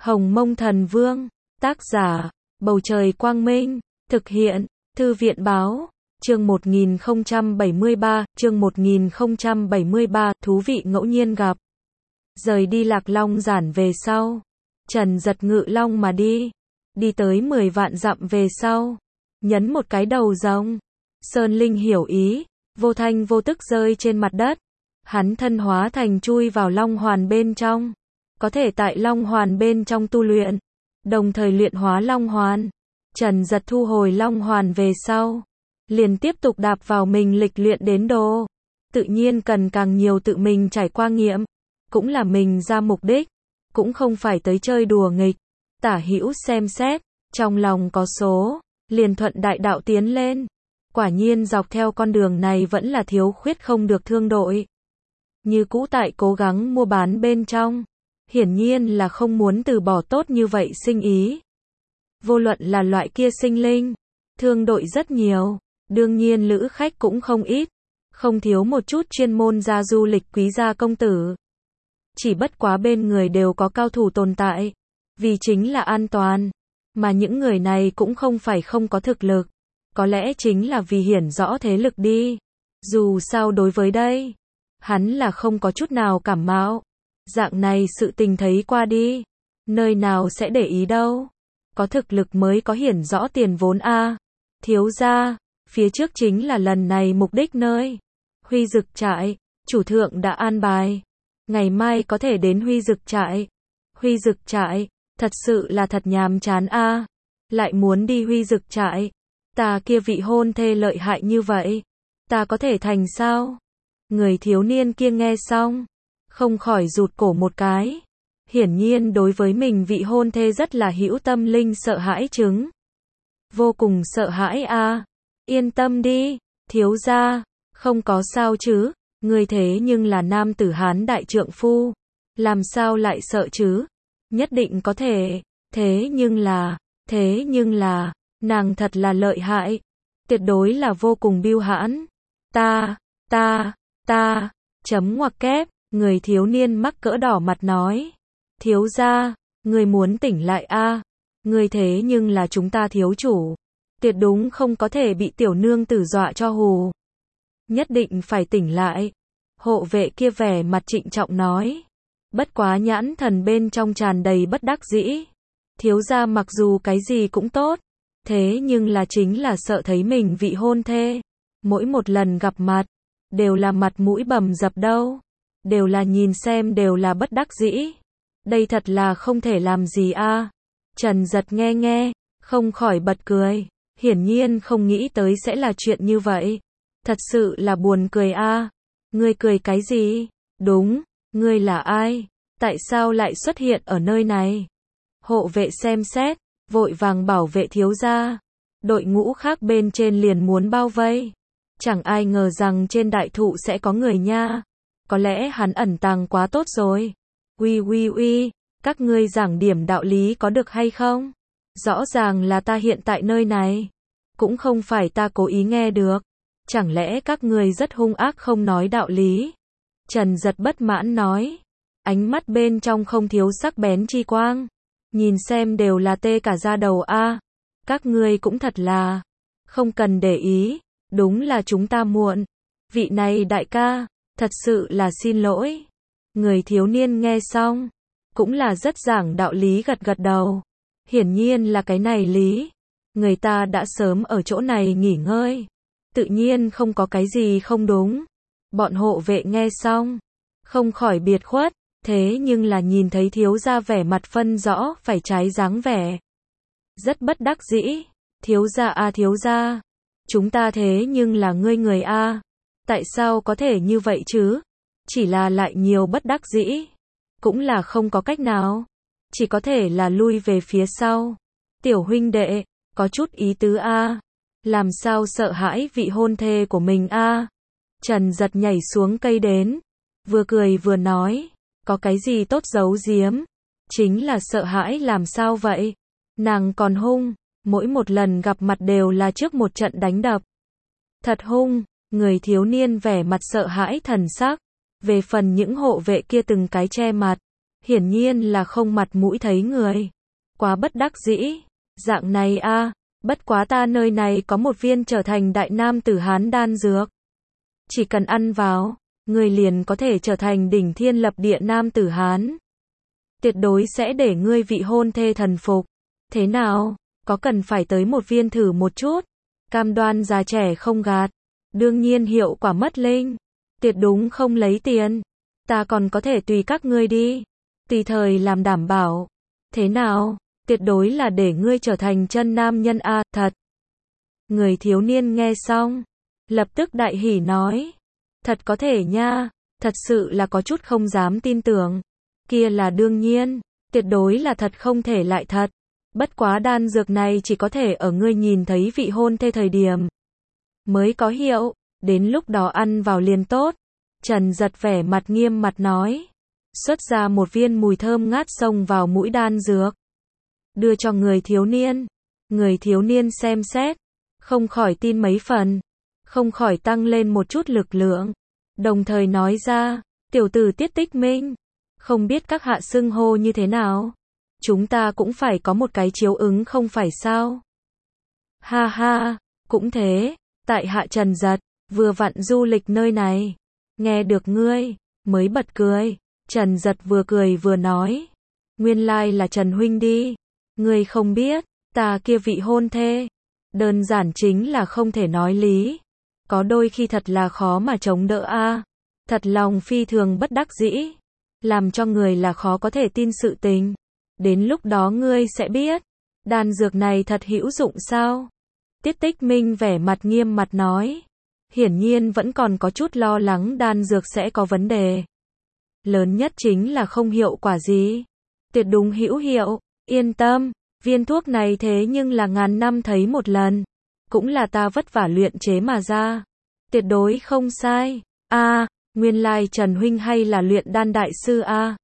Hồng Mông Thần Vương, tác giả, Bầu Trời Quang Minh, thực hiện, Thư viện Báo, chương 1073, thú vị ngẫu nhiên gặp. Rời đi Lạc Long Giản về sau, Trần Giật ngự long mà đi tới 10 vạn dặm về sau, nhấn một cái đầu rồng. Sơn Linh hiểu ý, vô thanh vô tức rơi trên mặt đất. Hắn thân hóa thành chui vào Long Hoàn bên trong, có thể tại Long Hoàn bên trong tu luyện, đồng thời luyện hóa Long Hoàn. Trần Giật thu hồi Long Hoàn về sau, liền tiếp tục đạp vào mình lịch luyện đến đồ. Tự nhiên cần càng nhiều tự mình trải qua nghiệm, cũng là mình ra mục đích, cũng không phải tới chơi đùa nghịch. Tả hữu xem xét, trong lòng có số, liền thuận đại đạo tiến lên. Quả nhiên dọc theo con đường này vẫn là thiếu khuyết không được thương đội. Như cũ tại cố gắng mua bán bên trong, hiển nhiên là không muốn từ bỏ tốt như vậy sinh ý. Vô luận là loại kia sinh linh, thương đội rất nhiều, đương nhiên lữ khách cũng không ít, không thiếu một chút chuyên môn ra du lịch quý gia công tử. Chỉ bất quá bên người đều có cao thủ tồn tại, vì chính là an toàn, mà những người này cũng không phải không có thực lực, có lẽ chính là vì hiển rõ thế lực đi. Dù sao đối với đây, hắn là không có chút nào cảm mạo. Dạng này sự tình thấy qua đi, nơi nào sẽ để ý đâu. Có thực lực mới có hiển rõ tiền vốn a. Thiếu gia, phía trước chính là lần này mục đích nơi Huy Dực trại, chủ thượng đã an bài, ngày mai có thể đến Huy Dực trại. Huy Dực trại, thật sự là thật nhàm chán a. Lại muốn đi Huy Dực trại, ta kia vị hôn thê lợi hại như vậy, ta có thể thành sao? Người thiếu niên kia nghe xong, không khỏi rụt cổ một cái. Hiển nhiên đối với mình vị hôn thê rất là hữu tâm linh sợ hãi chứng. Vô cùng sợ hãi a. Yên tâm đi, thiếu gia, không có sao chứ, người thế nhưng là nam tử Hán đại trượng phu, làm sao lại sợ chứ? Nhất định có thể, thế nhưng là, nàng thật là lợi hại, tuyệt đối là vô cùng biêu hãn. Ta, chấm ngoặc kép, người thiếu niên mắc cỡ đỏ mặt nói. Thiếu gia, người muốn tỉnh lại a, người thế nhưng là chúng ta thiếu chủ, tuyệt đúng không có thể bị tiểu nương tử dọa cho hù. Nhất định phải tỉnh lại. Hộ vệ kia vẻ mặt trịnh trọng nói. Bất quá nhãn thần bên trong tràn đầy bất đắc dĩ. Thiếu gia mặc dù cái gì cũng tốt, thế nhưng là chính là sợ thấy mình vị hôn thê, mỗi một lần gặp mặt, đều là mặt mũi bầm dập đâu, đều là nhìn xem đều là bất đắc dĩ. Đây thật là không thể làm gì a. Trần Giật nghe, không khỏi bật cười, hiển nhiên không nghĩ tới sẽ là chuyện như vậy. Thật sự là buồn cười a. Ngươi cười cái gì? Đúng, ngươi là ai? Tại sao lại xuất hiện ở nơi này? Hộ vệ xem xét, vội vàng bảo vệ thiếu gia. Đội ngũ khác bên trên liền muốn bao vây. Chẳng ai ngờ rằng trên đại thụ sẽ có người nha. Có lẽ hắn ẩn tàng quá tốt rồi. Uy, các ngươi giảng điểm đạo lý có được hay không? Rõ ràng là ta hiện tại nơi này. Cũng không phải ta cố ý nghe được. Chẳng lẽ các ngươi rất hung ác không nói đạo lý? Trần Giật bất mãn nói. Ánh mắt bên trong không thiếu sắc bén chi quang. Nhìn xem đều là tê cả da đầu a. Các ngươi cũng thật là không cần để ý, đúng là chúng ta muộn. Vị này đại ca, thật sự là xin lỗi. Người thiếu niên nghe xong, cũng là rất giảng đạo lý gật đầu. Hiển nhiên là cái này lý. Người ta đã sớm ở chỗ này nghỉ ngơi, tự nhiên không có cái gì không đúng. Bọn hộ vệ nghe xong, không khỏi biệt khuất, thế nhưng là nhìn thấy thiếu gia vẻ mặt phân rõ phải trái dáng vẻ. Rất bất đắc dĩ. Thiếu gia a, thiếu gia, chúng ta thế nhưng là ngươi người a. Tại sao có thể như vậy chứ? Chỉ là lại nhiều bất đắc dĩ, cũng là không có cách nào, chỉ có thể là lui về phía sau. Tiểu huynh đệ, có chút ý tứ a. Làm sao sợ hãi vị hôn thê của mình a? Trần Giật nhảy xuống cây đến, vừa cười vừa nói, có cái gì tốt giấu giếm, chính là sợ hãi làm sao vậy? Nàng còn hung, mỗi một lần gặp mặt đều là trước một trận đánh đập. Thật hung. Người thiếu niên vẻ mặt sợ hãi thần sắc. Về phần những hộ vệ kia từng cái che mặt, hiển nhiên là không mặt mũi thấy người. Quá bất đắc dĩ. Dạng này a, bất quá ta nơi này có một viên trở thành đại nam tử Hán đan dược. Chỉ cần ăn vào, người liền có thể trở thành đỉnh thiên lập địa nam tử Hán. Tuyệt đối sẽ để ngươi vị hôn thê thần phục. Thế nào, có cần phải tới một viên thử một chút? Cam đoan già trẻ không gạt. Đương nhiên hiệu quả mất linh. Tuyệt đúng không lấy tiền. Ta còn có thể tùy các ngươi đi. Tùy thời làm đảm bảo. Thế nào, tuyệt đối là để ngươi trở thành chân nam nhân a, thật. Người thiếu niên nghe xong, lập tức đại hỉ nói. Thật có thể nha, thật sự là có chút không dám tin tưởng. Kia là đương nhiên, tuyệt đối là thật không thể lại thật. Bất quá đan dược này chỉ có thể ở ngươi nhìn thấy vị hôn thê thời điểm mới có hiệu, đến lúc đó ăn vào liền tốt. Trần Giật vẻ mặt nghiêm mặt nói. Xuất ra một viên mùi thơm ngát xông vào mũi đan dược. Đưa cho người thiếu niên. Người thiếu niên xem xét, không khỏi tin mấy phần. Không khỏi tăng lên một chút lực lượng. Đồng thời nói ra, tiểu tử Tiết Tích Minh. Không biết các hạ xưng hô như thế nào? Chúng ta cũng phải có một cái chiếu ứng không phải sao? Ha ha, cũng thế, tại hạ Trần Giật, vừa vặn du lịch nơi này. Nghe được ngươi, mới bật cười. Trần Giật vừa cười vừa nói. Nguyên lai là Trần huynh đi. Ngươi không biết, ta kia vị hôn thê. Đơn giản chính là không thể nói lý. Có đôi khi thật là khó mà chống đỡ a. Thật lòng phi thường bất đắc dĩ. Làm cho người là khó có thể tin sự tình. Đến lúc đó ngươi sẽ biết. Đan dược này thật hữu dụng sao? Tiết Tích Minh vẻ mặt nghiêm mặt nói. Hiển nhiên vẫn còn có chút lo lắng đan dược sẽ có vấn đề. Lớn nhất chính là không hiệu quả gì. Tuyệt đúng hữu hiệu, yên tâm, viên thuốc này thế nhưng là ngàn năm thấy một lần. Cũng là ta vất vả luyện chế mà ra. Tuyệt đối không sai. Nguyên lai Trần huynh hay là luyện đan đại sư a.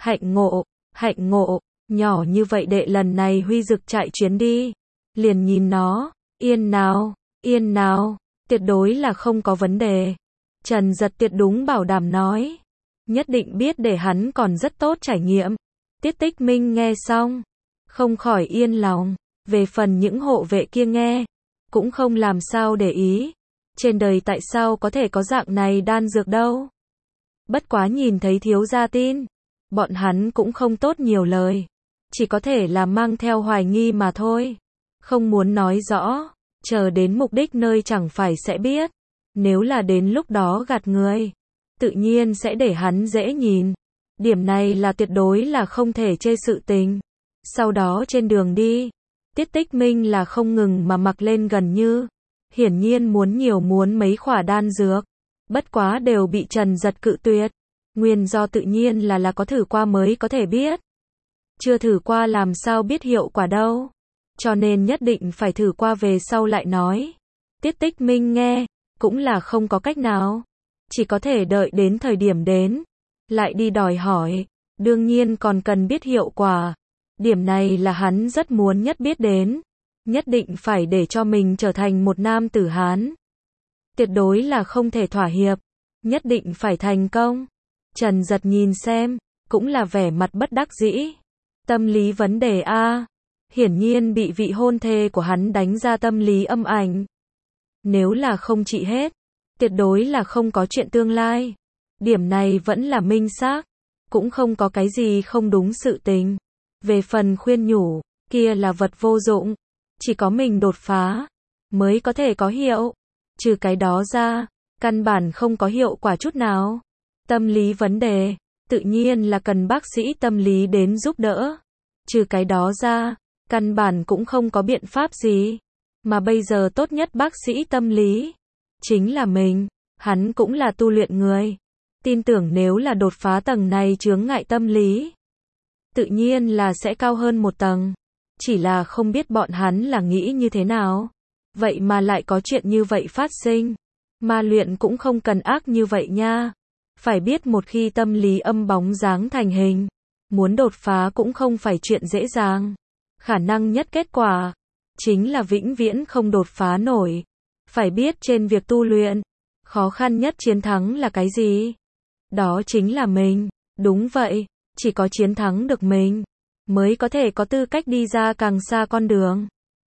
Hạnh ngộ, nhỏ như vậy đệ lần này huy dực chạy chuyến đi. Liền nhìn nó, yên nào, tuyệt đối là không có vấn đề. Trần Giật tuyệt đúng bảo đảm nói. Nhất định biết để hắn còn rất tốt trải nghiệm. Tiết Tích Minh nghe xong, không khỏi yên lòng. Về phần những hộ vệ kia nghe, cũng không làm sao để ý. Trên đời tại sao có thể có dạng này đan dược đâu. Bất quá nhìn thấy thiếu gia tin, bọn hắn cũng không tốt nhiều lời. Chỉ có thể là mang theo hoài nghi mà thôi. Không muốn nói rõ, chờ đến mục đích nơi chẳng phải sẽ biết. Nếu là đến lúc đó gạt người, tự nhiên sẽ để hắn dễ nhìn. Điểm này là tuyệt đối là không thể chê sự tình. Sau đó trên đường đi, Tiết Tích Minh là không ngừng mà mặc lên gần như. Hiển nhiên muốn mấy khỏa đan dược. Bất quá đều bị Trần Giật cự tuyệt. Nguyên do tự nhiên là có thử qua mới có thể biết. Chưa thử qua làm sao biết hiệu quả đâu. Cho nên nhất định phải thử qua về sau lại nói. Tiết Tích Minh nghe, cũng là không có cách nào. Chỉ có thể đợi đến thời điểm đến. Lại đi đòi hỏi. Đương nhiên còn cần biết hiệu quả. Điểm này là hắn rất muốn nhất biết đến. Nhất định phải để cho mình trở thành một nam tử Hán. Tuyệt đối là không thể thỏa hiệp. Nhất định phải thành công. Trần Giật nhìn xem, cũng là vẻ mặt bất đắc dĩ. Tâm lý vấn đề a. Hiển nhiên bị vị hôn thê của hắn đánh ra tâm lý âm ảnh. Nếu là không trị hết, tuyệt đối là không có chuyện tương lai. Điểm này vẫn là minh xác. Cũng không có cái gì không đúng sự tình. Về phần khuyên nhủ, kia là vật vô dụng. Chỉ có mình đột phá, mới có thể có hiệu. Trừ cái đó ra, căn bản không có hiệu quả chút nào. Tâm lý vấn đề, tự nhiên là cần bác sĩ tâm lý đến giúp đỡ. Trừ cái đó ra, căn bản cũng không có biện pháp gì. Mà bây giờ tốt nhất bác sĩ tâm lý, chính là mình. Hắn cũng là tu luyện người. Tin tưởng nếu là đột phá tầng này chướng ngại tâm lý, tự nhiên là sẽ cao hơn một tầng. Chỉ là không biết bọn hắn là nghĩ như thế nào. Vậy mà lại có chuyện như vậy phát sinh. Ma luyện cũng không cần ác như vậy nha. Phải biết một khi tâm lý âm bóng dáng thành hình, muốn đột phá cũng không phải chuyện dễ dàng. Khả năng nhất kết quả, chính là vĩnh viễn không đột phá nổi. Phải biết trên việc tu luyện, khó khăn nhất chiến thắng là cái gì? Đó chính là mình. Đúng vậy, chỉ có chiến thắng được mình, mới có thể có tư cách đi ra càng xa con đường.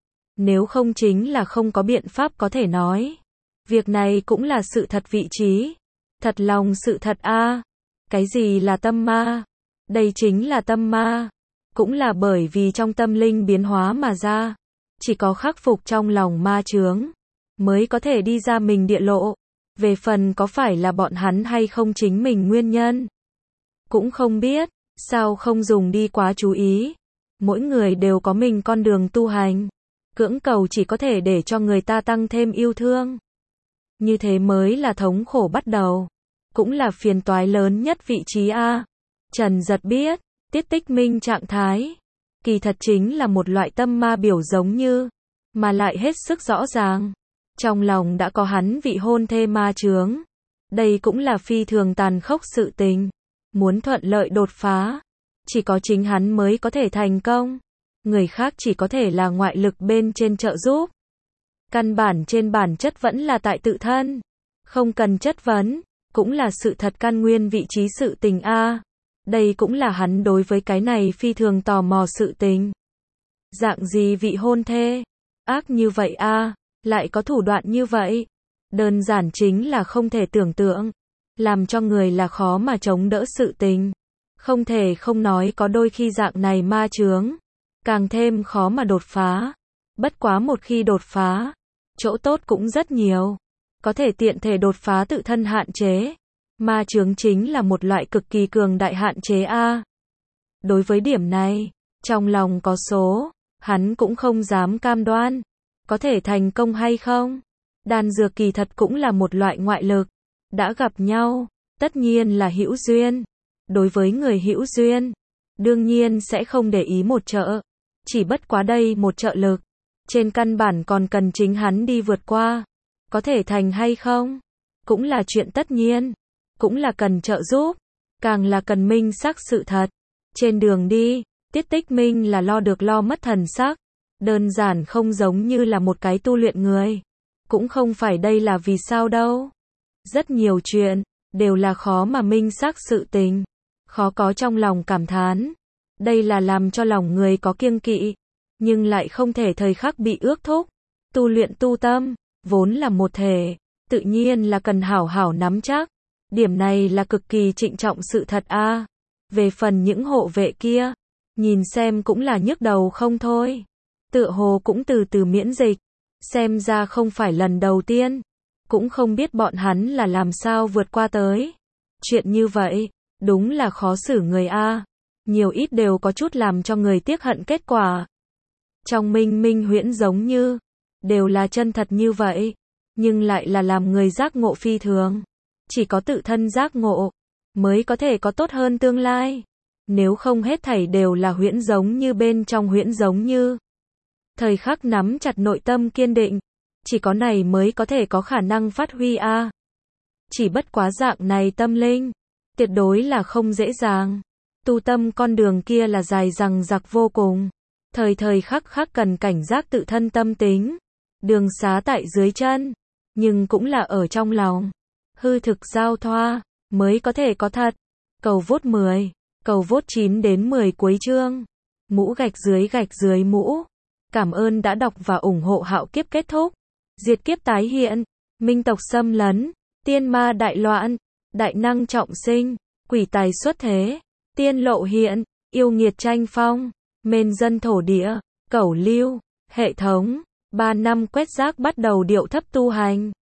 Nếu không chính là không có biện pháp có thể nói. Việc này cũng là sự thật vị trí. Thật lòng sự thật a. Cái gì là tâm ma? Đây chính là tâm ma. Cũng là bởi vì trong tâm linh biến hóa mà ra. Chỉ có khắc phục trong lòng ma chướng, mới có thể đi ra mình địa lộ. Về phần có phải là bọn hắn hay không chính mình nguyên nhân, cũng không biết, sao không dùng đi quá chú ý. Mỗi người đều có mình con đường tu hành. Cưỡng cầu chỉ có thể để cho người ta tăng thêm yêu thương. Như thế mới là thống khổ bắt đầu. Cũng là phiền toái lớn nhất vị trí A. Trần Giật biết, tiết tích minh trạng thái, kỳ thật chính là một loại tâm ma biểu giống như, mà lại hết sức rõ ràng. Trong lòng đã có hắn vị hôn thê ma chướng. Đây cũng là phi thường tàn khốc sự tình. Muốn thuận lợi đột phá, chỉ có chính hắn mới có thể thành công. Người khác chỉ có thể là ngoại lực bên trên trợ giúp. Căn bản trên bản chất vẫn là tại tự thân. Không cần chất vấn, cũng là sự thật căn nguyên vị trí sự tình A. Đây cũng là hắn đối với cái này phi thường tò mò sự tình. Dạng gì vị hôn thê? Ác như vậy A, lại có thủ đoạn như vậy. Đơn giản chính là không thể tưởng tượng. Làm cho người là khó mà chống đỡ sự tình. Không thể không nói có đôi khi dạng này ma chướng, càng thêm khó mà đột phá. Bất quá một khi đột phá, chỗ tốt cũng rất nhiều. Có thể tiện thể đột phá tự thân hạn chế. Ma chướng chính là một loại cực kỳ cường đại hạn chế A. Đối với điểm này, trong lòng có số, hắn cũng không dám cam đoan. Có thể thành công hay không? Đan dược kỳ thật cũng là một loại ngoại lực. Đã gặp nhau, tất nhiên là hữu duyên. Đối với người hữu duyên, đương nhiên sẽ không để ý một trợ. Chỉ bất quá đây một trợ lực, trên căn bản còn cần chính hắn đi vượt qua. Có thể thành hay không? Cũng là chuyện tất nhiên. Cũng là cần trợ giúp. Càng là cần minh xác sự thật. Trên đường đi, tiết tích minh là lo được lo mất thần sắc. Đơn giản không giống như là một cái tu luyện người. Cũng không phải đây là vì sao đâu. Rất nhiều chuyện, đều là khó mà minh xác sự tình. Khó có trong lòng cảm thán. Đây là làm cho lòng người có kiêng kỵ. Nhưng lại không thể thời khắc bị ước thúc. Tu luyện tu tâm, vốn là một thể. Tự nhiên là cần hảo hảo nắm chắc. Điểm này là cực kỳ trịnh trọng sự thật A. Về phần những hộ vệ kia, nhìn xem cũng là nhức đầu không thôi. Tựa hồ cũng từ từ miễn dịch. Xem ra không phải lần đầu tiên. Cũng không biết bọn hắn là làm sao vượt qua tới. Chuyện như vậy, đúng là khó xử người A. Nhiều ít đều có chút làm cho người tiếc hận kết quả. Trong minh minh huyễn giống như, đều là chân thật như vậy. Nhưng lại là làm người giác ngộ phi thường. Chỉ có tự thân giác ngộ, mới có thể có tốt hơn tương lai. Nếu không hết thảy đều là huyễn giống như bên trong huyễn giống như. Thời khắc nắm chặt nội tâm kiên định. Chỉ có này mới có thể có khả năng phát huy A. Chỉ bất quá dạng này tâm linh, tuyệt đối là không dễ dàng. Tu tâm con đường kia là dài dằng dặc vô cùng. Thời thời khắc khắc cần cảnh giác tự thân tâm tính. Đường xá tại dưới chân, nhưng cũng là ở trong lòng. Hư thực giao thoa, mới có thể có thật. Cầu vốt 10, cầu vốt 9 đến 10 cuối chương. Mũ gạch dưới mũ. Cảm ơn đã đọc và ủng hộ Hạo Kiếp kết thúc. Diệt kiếp tái hiện, minh tộc xâm lấn, tiên ma đại loạn, đại năng trọng sinh, quỷ tài xuất thế, tiên lộ hiện, yêu nghiệt tranh phong, mên dân thổ địa, cẩu lưu, hệ thống, 3 năm quét rác bắt đầu điệu thấp tu hành.